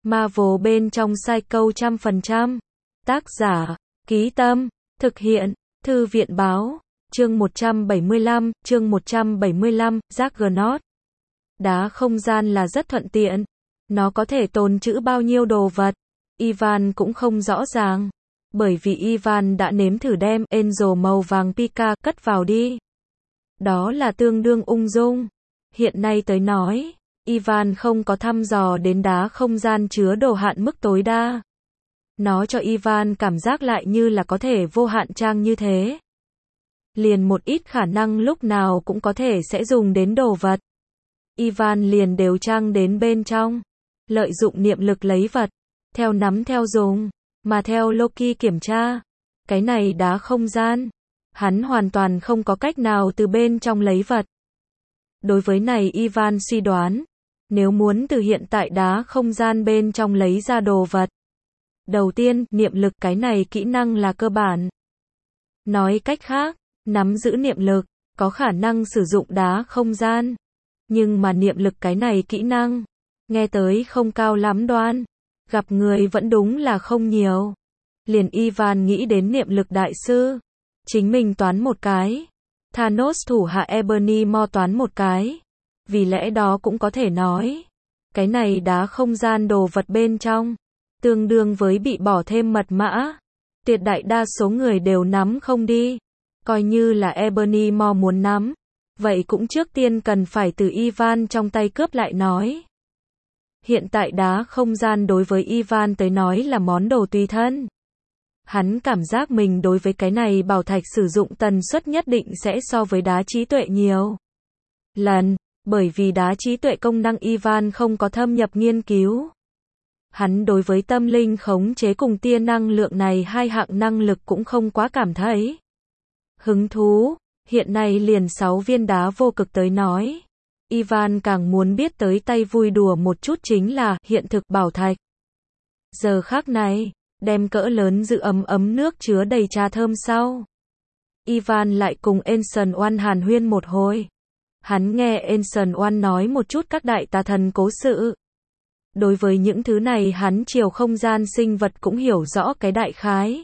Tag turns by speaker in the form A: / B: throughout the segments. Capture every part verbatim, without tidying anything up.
A: Marvel bên trong Psycho trăm phần trăm. Tác giả, Ký Tâm, thực hiện, Thư viện Báo, chương một trăm bảy mươi lăm, chương một trăm bảy mươi lăm, Juggernaut. Đá không gian là rất thuận tiện. Nó có thể tồn trữ bao nhiêu đồ vật. Ivan cũng không rõ ràng. Bởi vì Ivan đã nếm thử đem Angel màu vàng Pika cất vào đi. Đó là tương đương ung dung. Hiện nay tới nói, Ivan không có thăm dò đến đá không gian chứa đồ hạn mức tối đa. Nó cho Ivan cảm giác lại như là có thể vô hạn trang như thế. Liền một ít khả năng lúc nào cũng có thể sẽ dùng đến đồ vật. Ivan liền đều trang đến bên trong. Lợi dụng niệm lực lấy vật. Theo nắm theo dùng. Mà theo Loki kiểm tra. Cái này đá không gian. Hắn hoàn toàn không có cách nào từ bên trong lấy vật. Đối với này Ivan suy đoán. Nếu muốn từ hiện tại đá không gian bên trong lấy ra đồ vật. Đầu tiên, niệm lực cái này kỹ năng là cơ bản. Nói cách khác, nắm giữ niệm lực, có khả năng sử dụng đá không gian. Nhưng mà niệm lực cái này kỹ năng, nghe tới không cao lắm đoan. Gặp người vẫn đúng là không nhiều. Liền Ivan nghĩ đến niệm lực đại sư. Chính mình toán một cái. Thanos thủ hạ Ebony Maw toán một cái. Vì lẽ đó cũng có thể nói. Cái này đá không gian đồ vật bên trong. Tương đương với bị bỏ thêm mật mã. Tuyệt đại đa số người đều nắm không đi. Coi như là Ebony Maw muốn nắm. Vậy cũng trước tiên cần phải từ Ivan trong tay cướp lại nói. Hiện tại đá không gian đối với Ivan tới nói là món đồ tùy thân. Hắn cảm giác mình đối với cái này bảo thạch sử dụng tần suất nhất định sẽ so với đá trí tuệ nhiều lần, bởi vì đá trí tuệ công năng Ivan không có thâm nhập nghiên cứu. Hắn đối với tâm linh khống chế cùng tia năng lượng này hai hạng năng lực cũng không quá cảm thấy hứng thú. Hiện nay liền sáu viên đá vô cực tới nói. Ivan càng muốn biết tới tay vui đùa một chút chính là hiện thực bảo thạch. Giờ khác này, đem cỡ lớn giữ ấm ấm nước chứa đầy trà thơm sau. Ivan lại cùng Ancient One hàn huyên một hồi. Hắn nghe Ancient One nói một chút các đại tà thần cố sự. Đối với những thứ này hắn chiều không gian sinh vật cũng hiểu rõ cái đại khái.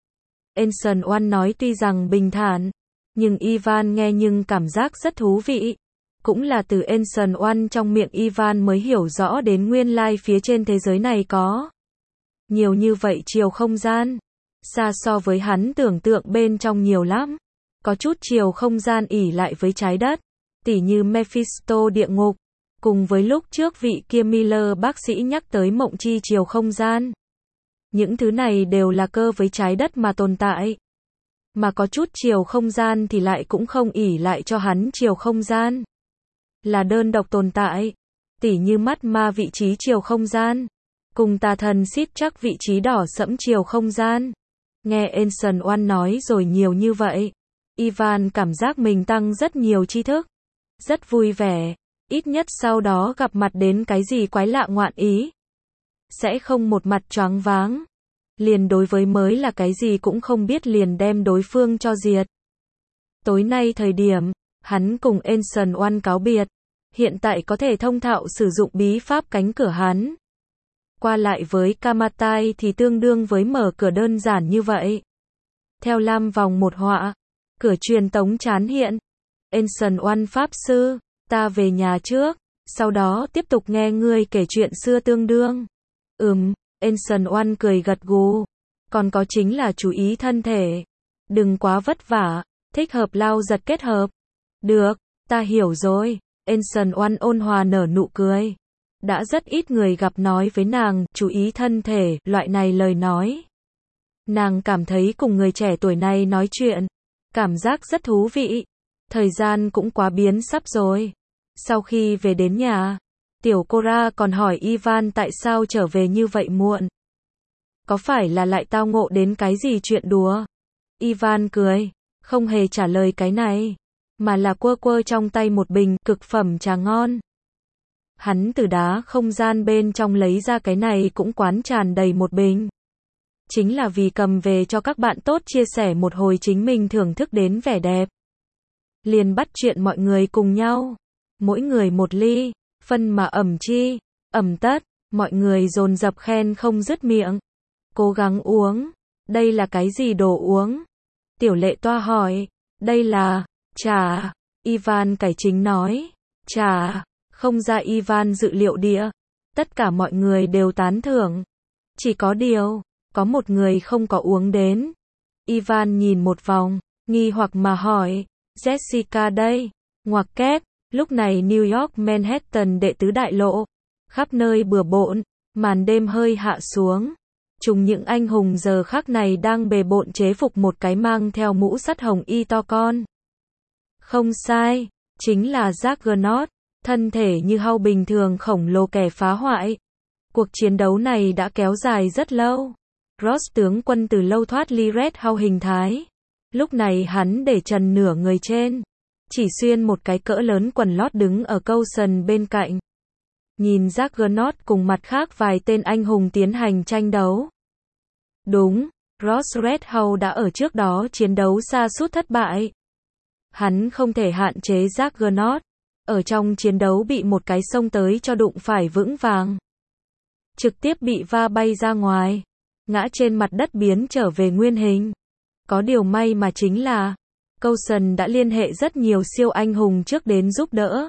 A: Ancient One nói tuy rằng bình thản, nhưng Ivan nghe nhưng cảm giác rất thú vị. Cũng là từ Ancient One trong miệng Ivan mới hiểu rõ đến nguyên lai phía trên thế giới này có nhiều như vậy chiều không gian. Xa so với hắn tưởng tượng bên trong nhiều lắm. Có chút chiều không gian ỉ lại với trái đất. Tỉ như Mephisto địa ngục. Cùng với lúc trước vị kia Miller bác sĩ nhắc tới mộng chi chiều không gian. Những thứ này đều là cơ với trái đất mà tồn tại. Mà có chút chiều không gian thì lại cũng không ỉ lại cho hắn chiều không gian. Là đơn độc tồn tại. Tỉ như mắt ma vị trí chiều không gian. Cùng tà thần xít chắc vị trí đỏ sẫm chiều không gian. Nghe Ancient One nói rồi nhiều như vậy. Ivan cảm giác mình tăng rất nhiều tri thức. Rất vui vẻ. Ít nhất sau đó gặp mặt đến cái gì quái lạ ngoạn ý. Sẽ không một mặt choáng váng. Liền đối với mới là cái gì cũng không biết liền đem đối phương cho diệt. Tối nay thời điểm, hắn cùng Ancient One cáo biệt. Hiện tại có thể thông thạo sử dụng bí pháp cánh cửa hắn. Qua lại với Kamatai thì tương đương với mở cửa đơn giản như vậy. Theo lam vòng một họa, cửa truyền tống chán hiện. Ancient One pháp sư, ta về nhà trước, sau đó tiếp tục nghe ngươi kể chuyện xưa tương đương. Ừm, Ancient One cười gật gù. Còn có chính là chú ý thân thể. Đừng quá vất vả, thích hợp lao giật kết hợp. Được, ta hiểu rồi. Ancient One ôn hòa nở nụ cười. Đã rất ít người gặp nói với nàng, chú ý thân thể, loại này lời nói. Nàng cảm thấy cùng người trẻ tuổi này nói chuyện, cảm giác rất thú vị. Thời gian cũng quá biến sắp rồi. Sau khi về đến nhà, tiểu Cora còn hỏi Ivan tại sao trở về như vậy muộn. Có phải là lại tao ngộ đến cái gì chuyện đùa? Ivan cười, không hề trả lời cái này, mà là quơ quơ trong tay một bình cực phẩm trà ngon. Hắn từ đá không gian bên trong lấy ra cái này cũng quán tràn đầy một bình. Chính là vì cầm về cho các bạn tốt chia sẻ một hồi chính mình thưởng thức đến vẻ đẹp. Liền bắt chuyện mọi người cùng nhau. Mỗi người một ly, phân mà ẩm chi, ẩm tất. Mọi người dồn dập khen không dứt miệng. Cố gắng uống. Đây là cái gì đồ uống? Tiểu Lệ Toa hỏi. Đây là trà. Ivan cải chính nói. Trà. Không ra Ivan dự liệu địa. Tất cả mọi người đều tán thưởng. Chỉ có điều, có một người không có uống đến. Ivan nhìn một vòng, nghi hoặc mà hỏi. Jessica đây. Ngoặc kép. Lúc này New York Manhattan đệ tứ đại lộ. Khắp nơi bừa bộn, màn đêm hơi hạ xuống. Trùng những anh hùng giờ khắc này đang bề bộn chế phục một cái mang theo mũ sắt hồng y to con. Không sai, chính là Juggernaut, thân thể như hau bình thường khổng lồ kẻ phá hoại. Cuộc chiến đấu này đã kéo dài rất lâu. Ross tướng quân từ lâu thoát ly Red House hình thái. Lúc này hắn để trần nửa người trên, chỉ xuyên một cái cỡ lớn quần lót đứng ở Coulson bên cạnh. Nhìn Juggernaut cùng mặt khác vài tên anh hùng tiến hành tranh đấu. Đúng, Ross Red House đã ở trước đó chiến đấu sa sút thất bại. Hắn không thể hạn chế Juggernaut. Ở trong chiến đấu bị một cái xông tới cho đụng phải vững vàng. Trực tiếp bị va bay ra ngoài. Ngã trên mặt đất biến trở về nguyên hình. Có điều may mà chính là Coulson đã liên hệ rất nhiều siêu anh hùng trước đến giúp đỡ.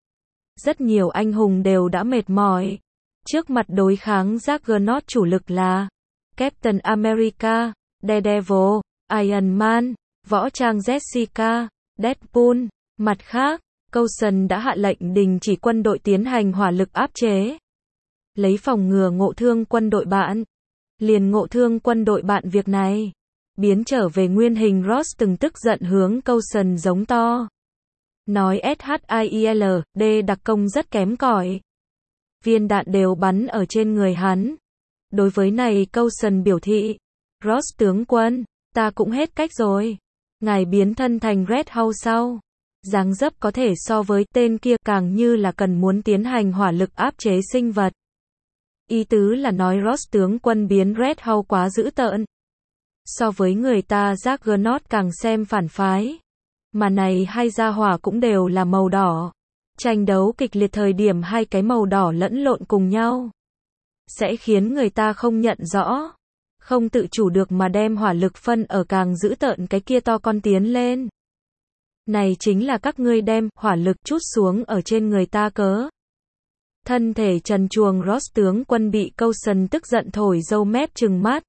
A: Rất nhiều anh hùng đều đã mệt mỏi. Trước mặt đối kháng Juggernaut chủ lực là Captain America, Daredevil, Iron Man, võ trang Jessica, Deadpool. Mặt khác, Coulson đã hạ lệnh đình chỉ quân đội tiến hành hỏa lực áp chế. Lấy phòng ngừa ngộ thương quân đội bạn. Liền ngộ thương quân đội bạn việc này. Biến trở về nguyên hình Ross từng tức giận hướng Coulson giống to. Nói SHIELD đặc công rất kém cỏi. Viên đạn đều bắn ở trên người hắn. Đối với này Coulson biểu thị. Ross tướng quân, ta cũng hết cách rồi. Ngài biến thân thành Red House sau. Dáng dấp có thể so với tên kia càng như là cần muốn tiến hành hỏa lực áp chế sinh vật. Ý tứ là nói Ross tướng quân biến Red House quá dữ tợn. So với người ta Juggernaut càng xem phản phái. Mà này hai gia hỏa cũng đều là màu đỏ. Tranh đấu kịch liệt thời điểm hai cái màu đỏ lẫn lộn cùng nhau. Sẽ khiến người ta không nhận rõ. Không tự chủ được mà đem hỏa lực phân ở càng dữ tợn cái kia to con tiến lên. Này chính là các ngươi đem hỏa lực chút xuống ở trên người ta cớ. Thân thể trần truồng Ross tướng quân bị Coulson tức giận thổi râu mép trừng mắt.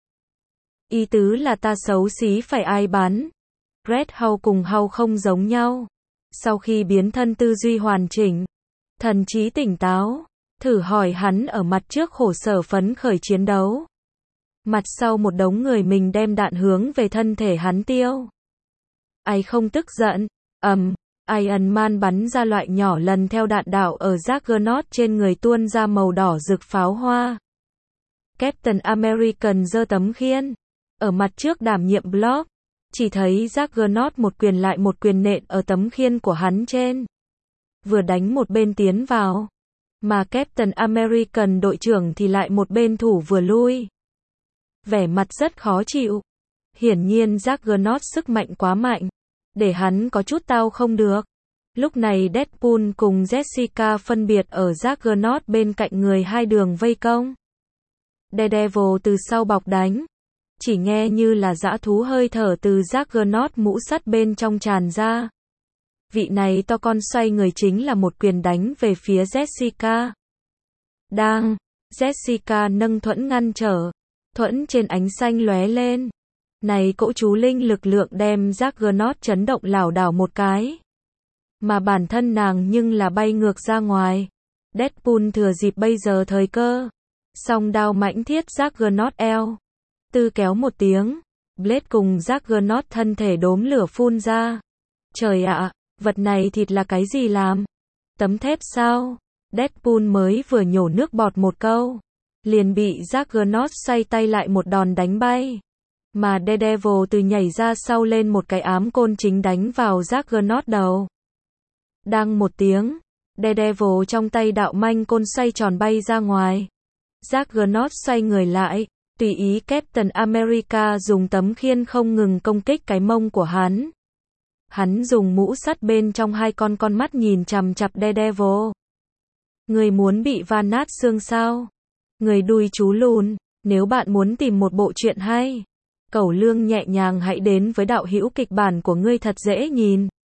A: Ý tứ là ta xấu xí phải ai bắn. Red House cùng House không giống nhau. Sau khi biến thân tư duy hoàn chỉnh, thần trí tỉnh táo, thử hỏi hắn ở mặt trước khổ sở phấn khởi chiến đấu. Mặt sau một đống người mình đem đạn hướng về thân thể hắn tiêu. Ai không tức giận, ầm, Iron Man bắn ra loại nhỏ lần theo đạn đạo ở Juggernaut trên người tuôn ra màu đỏ rực pháo hoa. Captain American giơ tấm khiên, ở mặt trước đảm nhiệm block, chỉ thấy Juggernaut một quyền lại một quyền nện ở tấm khiên của hắn trên. Vừa đánh một bên tiến vào, mà Captain American đội trưởng thì lại một bên thủ vừa lui. Vẻ mặt rất khó chịu. Hiển nhiên Juggernaut sức mạnh quá mạnh, để hắn có chút tao không được. Lúc này Deadpool cùng Jessica phân biệt ở Juggernaut bên cạnh người hai đường vây công. Daredevil từ sau bọc đánh. Chỉ nghe như là dã thú hơi thở từ Juggernaut mũ sắt bên trong tràn ra. Vị này to con xoay người chính là một quyền đánh về phía Jessica. Đang, Jessica nâng thuẫn ngăn trở. Thuẫn trên ánh xanh lóe lên. Này cỗ chú linh lực lượng đem Juggernaut chấn động lảo đảo một cái. Mà bản thân nàng nhưng là bay ngược ra ngoài. Deadpool thừa dịp bây giờ thời cơ. Song đao mãnh thiết Juggernaut eo. Tư kéo một tiếng. Blade cùng Juggernaut thân thể đốm lửa phun ra. Trời ạ, vật này thịt là cái gì làm? Tấm thép sao? Deadpool mới vừa nhổ nước bọt một câu. Liền bị Juggernaut xoay tay lại một đòn đánh bay. Mà Daredevil từ nhảy ra sau lên một cái ám côn chính đánh vào Juggernaut đầu. Đang một tiếng, Daredevil trong tay đạo manh côn xoay tròn bay ra ngoài. Juggernaut xoay người lại, tùy ý Captain America dùng tấm khiên không ngừng công kích cái mông của hắn. Hắn dùng mũ sắt bên trong hai con con mắt nhìn chằm chằm Daredevil. Người muốn bị van nát xương sao? Người đuôi chú lùn. Nếu bạn muốn tìm một bộ truyện hay, cẩu lương nhẹ nhàng hãy đến với đạo hữu kịch bản của ngươi thật dễ nhìn.